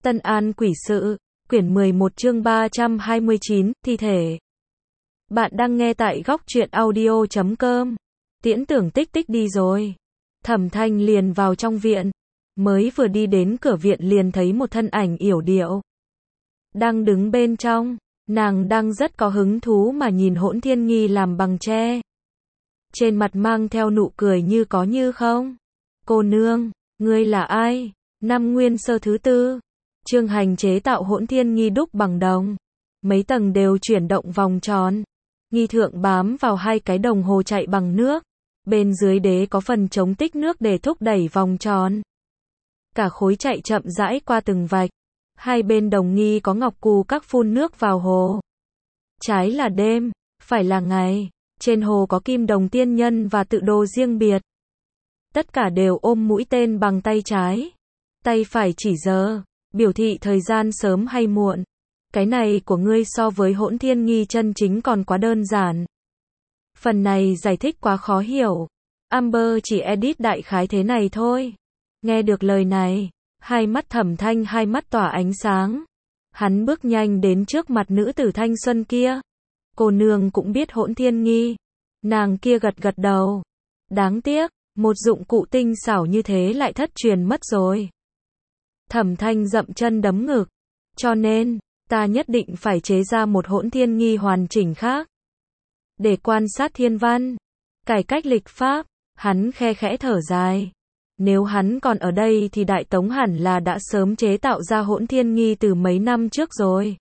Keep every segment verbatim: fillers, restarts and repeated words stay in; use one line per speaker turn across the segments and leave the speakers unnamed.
Tân An quỷ sự, quyển mười một chương ba trăm hai mươi chín, thi thể. Bạn đang nghe tại góc truyện audio chấm com. Tiễn Tưởng Tích Tích đi rồi. Thẩm Thanh liền vào trong viện. Mới vừa đi đến cửa viện liền thấy một thân ảnh yểu điệu. Đang đứng bên trong. Nàng đang rất có hứng thú mà nhìn Hỗn Thiên Nghi làm bằng tre. Trên mặt mang theo nụ cười như có như không. Cô nương, ngươi là ai? Năm Nguyên Sơ thứ tư. Chương hành chế tạo Hỗn Thiên Nghi đúc bằng đồng. Mấy tầng đều chuyển động vòng tròn. Nghi thượng bám vào hai cái đồng hồ chạy bằng nước. Bên dưới đế có phần chống tích nước để thúc đẩy vòng tròn. Cả khối chạy chậm rãi qua từng vạch. Hai bên đồng nghi có ngọc cù các phun nước vào hồ. Trái là đêm, phải là ngày. Trên hồ có kim đồng tiên nhân và tự đồ riêng biệt. Tất cả đều ôm mũi tên bằng tay trái. Tay phải chỉ giờ, biểu thị thời gian sớm hay muộn. Cái này của ngươi so với Hỗn Thiên Nghi chân chính còn quá đơn giản. Phần này giải thích quá khó hiểu. Amber chỉ edit đại khái thế này thôi. Nghe được lời này, hai mắt Thẩm Thanh hai mắt tỏa ánh sáng. Hắn bước nhanh đến trước mặt nữ tử thanh xuân kia. Cô nương cũng biết Hỗn Thiên Nghi. Nàng kia gật gật đầu. Đáng tiếc, một dụng cụ tinh xảo như thế lại thất truyền mất rồi. Thẩm Thanh dậm chân đấm ngực. Cho nên, ta nhất định phải chế ra một Hỗn Thiên Nghi hoàn chỉnh khác. Để quan sát thiên văn, cải cách lịch pháp, hắn khe khẽ thở dài. Nếu hắn còn ở đây thì Đại Tống hẳn là đã sớm chế tạo ra Hỗn Thiên Nghi từ mấy năm trước rồi.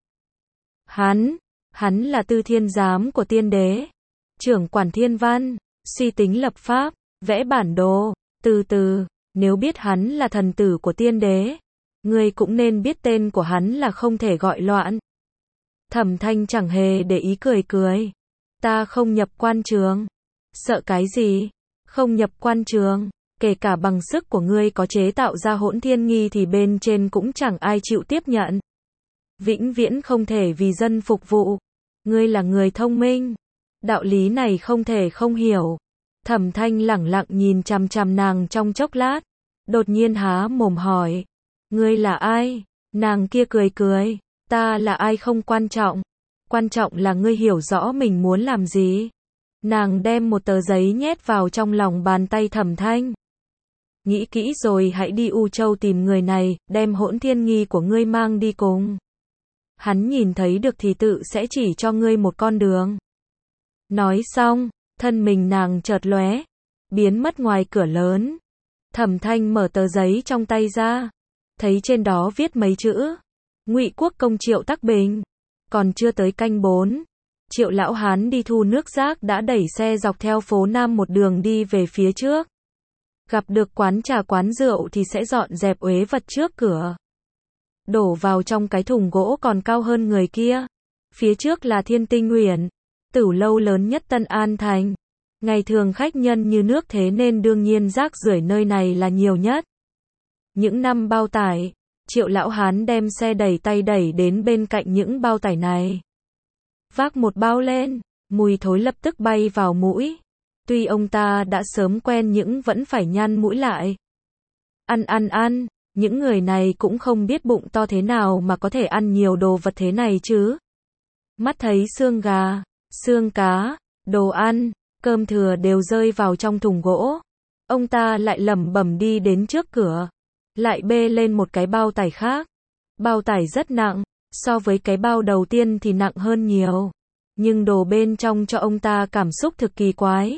Hắn, hắn là tư thiên giám của tiên đế, trưởng quản thiên văn, suy tính lập pháp, vẽ bản đồ, từ từ, nếu biết hắn là thần tử của tiên đế, ngươi cũng nên biết tên của hắn là không thể gọi loạn. Thẩm Thanh chẳng hề để ý cười cười. Ta không nhập quan trường. Sợ cái gì? Không nhập quan trường, kể cả bằng sức của ngươi có chế tạo ra Hỗn Thiên Nghi thì bên trên cũng chẳng ai chịu tiếp nhận. Vĩnh viễn không thể vì dân phục vụ. Ngươi là người thông minh. Đạo lý này không thể không hiểu. Thẩm Thanh lẳng lặng nhìn chằm chằm nàng trong chốc lát. Đột nhiên há mồm hỏi. Ngươi là ai? Nàng kia cười cười. Ta là ai không quan trọng. Quan trọng là ngươi hiểu rõ mình muốn làm gì. Nàng đem một tờ giấy nhét vào trong lòng bàn tay Thẩm Thanh. Nghĩ kỹ rồi hãy đi U Châu tìm người này, đem Hỗn Thiên Nghi của ngươi mang đi cùng. Hắn nhìn thấy được thì tự sẽ chỉ cho ngươi một con đường. Nói xong, thân mình nàng chợt lóe, biến mất ngoài cửa lớn. Thẩm Thanh mở tờ giấy trong tay ra, thấy trên đó viết mấy chữ. Ngụy Quốc công Triệu Tắc Bình. Còn chưa tới canh bốn, Triệu lão hán đi thu nước rác đã đẩy xe dọc theo phố Nam một đường đi về phía trước. Gặp được quán trà quán rượu thì sẽ dọn dẹp uế vật trước cửa. Đổ vào trong cái thùng gỗ còn cao hơn người kia. Phía trước là Thiên Tinh Uyển, tửu lâu lớn nhất Tân An Thành. Ngày thường khách nhân như nước thế nên đương nhiên rác rưởi nơi này là nhiều nhất. Những năm bao tải, Triệu lão hán đem xe đẩy tay đẩy đến bên cạnh những bao tải này. Vác một bao lên, mùi thối lập tức bay vào mũi. Tuy ông ta đã sớm quen nhưng vẫn phải nhăn mũi lại. Ăn ăn ăn, những người này cũng không biết bụng to thế nào mà có thể ăn nhiều đồ vật thế này chứ. Mắt thấy xương gà, xương cá, đồ ăn, cơm thừa đều rơi vào trong thùng gỗ. Ông ta lại lẩm bẩm đi đến trước cửa. Lại bê lên một cái bao tải khác. Bao tải rất nặng, so với cái bao đầu tiên thì nặng hơn nhiều. Nhưng đồ bên trong cho ông ta cảm xúc thực kỳ quái.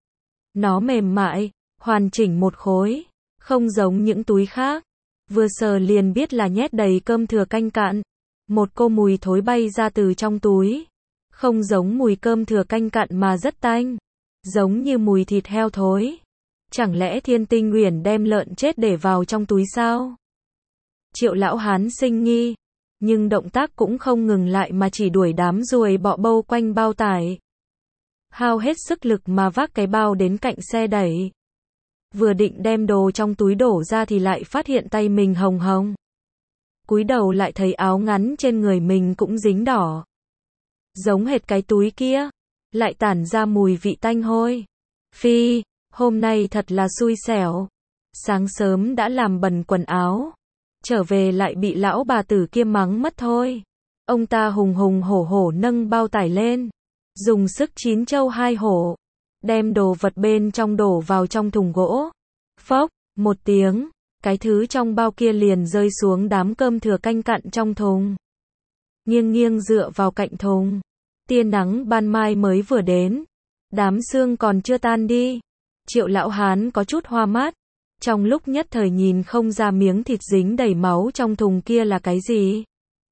Nó mềm mại, hoàn chỉnh một khối, không giống những túi khác. Vừa sờ liền biết là nhét đầy cơm thừa canh cạn. Một cô mùi thối bay ra từ trong túi. Không giống mùi cơm thừa canh cạn mà rất tanh. Giống như mùi thịt heo thối. Chẳng lẽ Thiên Tinh Uyển đem lợn chết để vào trong túi sao? Triệu lão hán sinh nghi, nhưng động tác cũng không ngừng lại mà chỉ đuổi đám ruồi bọ bâu quanh bao tải. Hao hết sức lực mà vác cái bao đến cạnh xe đẩy. Vừa định đem đồ trong túi đổ ra thì lại phát hiện tay mình hồng hồng. Cúi đầu lại thấy áo ngắn trên người mình cũng dính đỏ. Giống hệt cái túi kia, lại tản ra mùi vị tanh hôi. Phi, hôm nay thật là xui xẻo. Sáng sớm đã làm bẩn quần áo. trở về lại bị lão bà tử kia mắng mất thôi. Ông ta hùng hùng hổ hổ nâng bao tải lên, dùng sức chín châu hai hổ, đem đồ vật bên trong đổ vào trong thùng gỗ. Phốc, một tiếng, cái thứ trong bao kia liền rơi xuống đám cơm thừa canh cặn trong thùng. Nghiêng nghiêng dựa vào cạnh thùng. Tia nắng ban mai mới vừa đến, đám sương còn chưa tan đi. Triệu lão hán có chút hoa mắt, trong lúc nhất thời nhìn không ra miếng thịt dính đầy máu trong thùng kia là cái gì.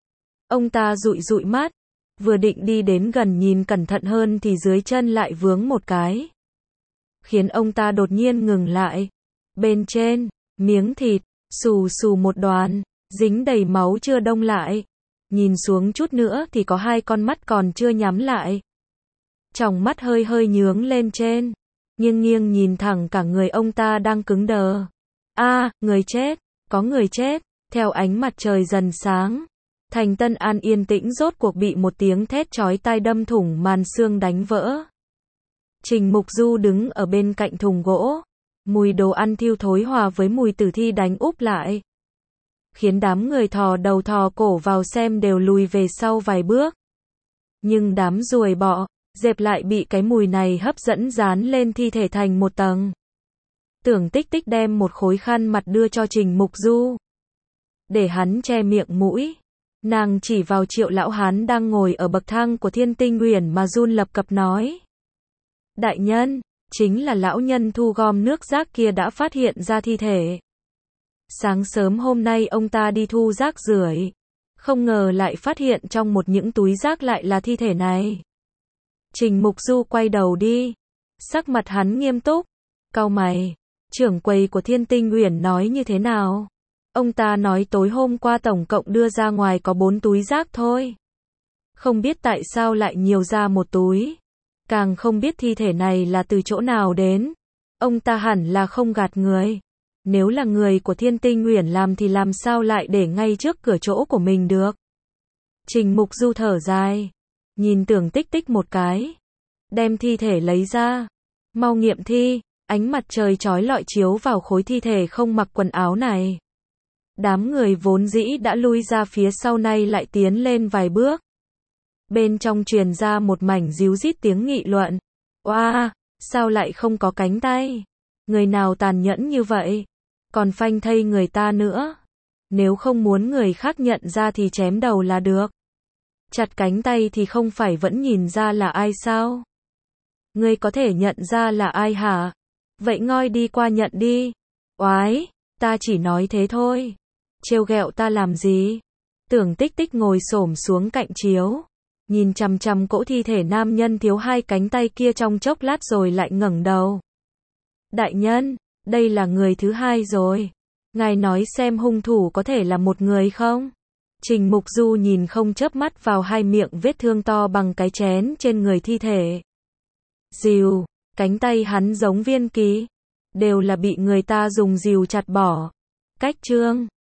Ông ta dụi dụi mắt, vừa định đi đến gần nhìn cẩn thận hơn thì dưới chân lại vướng một cái, khiến ông ta đột nhiên ngừng lại. Bên trên, miếng thịt, xù xù một đoàn, dính đầy máu chưa đông lại. Nhìn xuống chút nữa thì có hai con mắt còn chưa nhắm lại. Tròng mắt hơi hơi nhướng lên trên, nghiêng nghiêng nhìn thẳng cả người ông ta đang cứng đờ. A, à, người chết, có người chết. Theo ánh mặt trời dần sáng, thành Tân An yên tĩnh rốt cuộc bị một tiếng thét chói tai đâm thủng màn sương đánh vỡ. Trình Mục Du đứng ở bên cạnh thùng gỗ, mùi đồ ăn thiêu thối hòa với mùi tử thi đánh úp lại, khiến đám người thò đầu thò cổ vào xem đều lùi về sau vài bước. Nhưng đám ruồi bọ, dẹp lại bị cái mùi này hấp dẫn dán lên thi thể thành một tầng. Tưởng Tích Tích đem một khối khăn mặt đưa cho Trình Mục Du, để hắn che miệng mũi. Nàng chỉ vào Triệu lão hán đang ngồi ở bậc thang của Thiên Tinh Uyển mà run lập cập nói: đại nhân, chính là lão nhân thu gom nước rác kia đã phát hiện ra thi thể. Sáng sớm hôm nay ông ta đi thu rác rưởi, không ngờ lại phát hiện trong một những túi rác lại là thi thể này. Trình Mục Du quay đầu đi, sắc mặt hắn nghiêm túc, cau mày. Trưởng quầy của Thiên Tinh Uyển nói như thế nào? Ông ta nói tối hôm qua tổng cộng đưa ra ngoài có bốn túi rác thôi. Không biết tại sao lại nhiều ra một túi. Càng không biết thi thể này là từ chỗ nào đến. Ông ta hẳn là không gạt người. Nếu là người của Thiên Tinh Uyển làm thì làm sao lại để ngay trước cửa chỗ của mình được. Trình Mục Du thở dài, nhìn Tưởng Tích Tích một cái, đem thi thể lấy ra. Mau nghiệm thi. Ánh mặt trời chói lọi chiếu vào khối thi thể không mặc quần áo này. Đám người vốn dĩ đã lui ra phía sau nay lại tiến lên vài bước. Bên trong truyền ra một mảnh ríu rít tiếng nghị luận. Oa, wow, sao lại không có cánh tay? Người nào tàn nhẫn như vậy? Còn phanh thây người ta nữa. Nếu không muốn người khác nhận ra thì chém đầu là được. Chặt cánh tay thì không phải vẫn nhìn ra là ai sao? Ngươi có thể nhận ra là ai hả? Vậy ngoi đi qua nhận đi. Oái, ta chỉ nói thế thôi. Trêu ghẹo ta làm gì? Tưởng Tích Tích ngồi xổm xuống cạnh chiếu, nhìn chằm chằm cỗ thi thể nam nhân thiếu hai cánh tay kia trong chốc lát rồi lại ngẩng đầu. Đại nhân, đây là người thứ hai rồi. Ngài nói xem hung thủ có thể là một người không? Trình Mục Du nhìn không chớp mắt vào hai miệng vết thương to bằng cái chén trên người thi thể. Rìu, cánh tay hắn giống viên kỳ, đều là bị người ta dùng rìu chặt bỏ. Cách chương